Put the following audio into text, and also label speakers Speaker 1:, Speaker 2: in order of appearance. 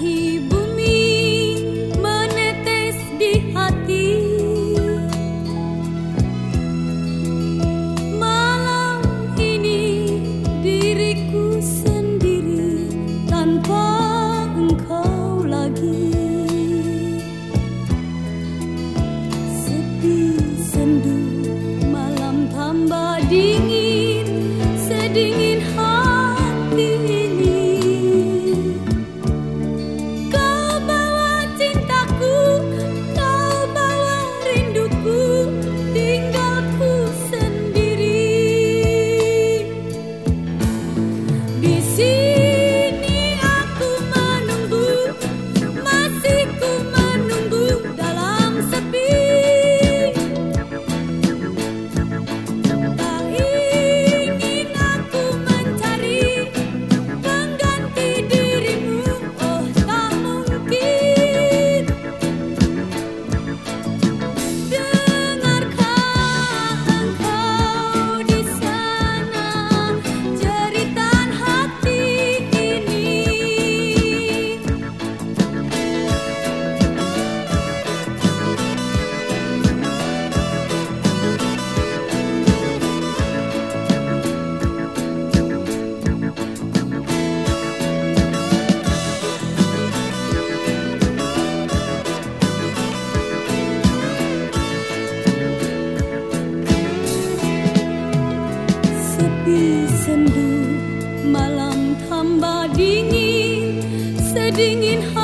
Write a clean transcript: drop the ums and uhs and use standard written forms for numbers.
Speaker 1: dahi bumi menetes di hati. Malam ini diriku sendiri tanpa engkau lagi. Sepi sendu malam tambah dingin, sedingin hati ini. Kau bawa cintaku, kau bawa rinduku, tinggalku sendiri. Di sini aku menunggu, masih ku menunggu dalam sepi. Tak ingin aku mencari pengganti dirimu, oh tak mungkin. Dengarkah engkau di sana jeritan hati ini? Sepi sendu malam tambah dingin, sedingin hati